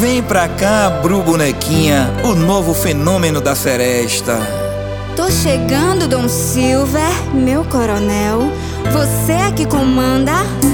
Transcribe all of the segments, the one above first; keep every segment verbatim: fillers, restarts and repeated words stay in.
Vem pra cá, Bru Bonequinha, o novo fenômeno da seresta. Tô chegando, Dom Silver, meu coronel. Você é que comanda.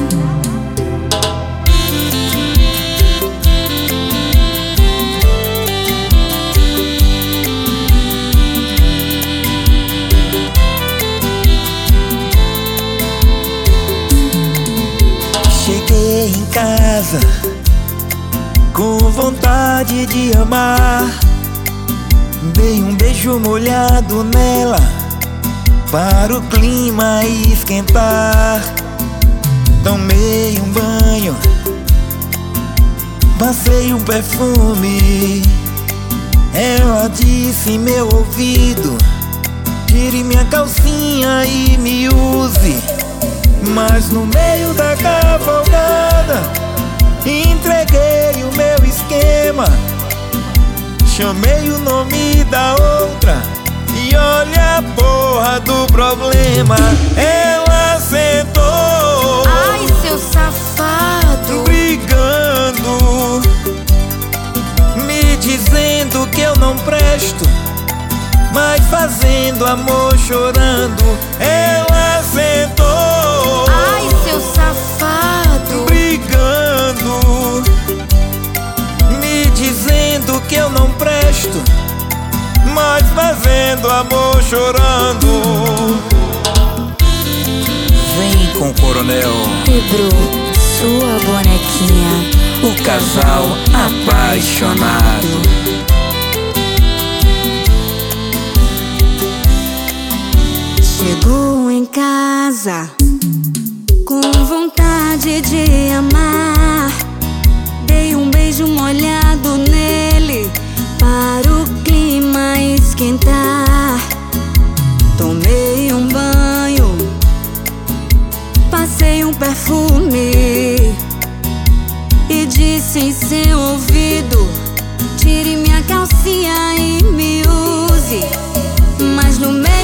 Cheguei em casa com vontade de amar. Dei um beijo molhado nela para o clima esquentar. Tomei um banho, passei um perfume. Ela disse em meu ouvido: tire minha calcinha e me use. Mas no meio da cavalgada entreguei o meu esquema. Chamei o nome da outra e olha a porra do problema. Ela sentou, ai, seu safado, brigando, me dizendo que eu não presto, mas fazendo amor chorando. Ela sentou, ai, seu safado, brigando, me dizendo que eu não presto, mas fazendo amor chorando. Vem com o coronel e Bru, sua bonequinha, o casal apaixonado. Chegou em casa com vontade de amar. Dei um beijo molhado nele para o clima esquentar. Tomei um banho, passei um perfume e disse em seu ouvido: tire minha calcinha e me use. Mas no meio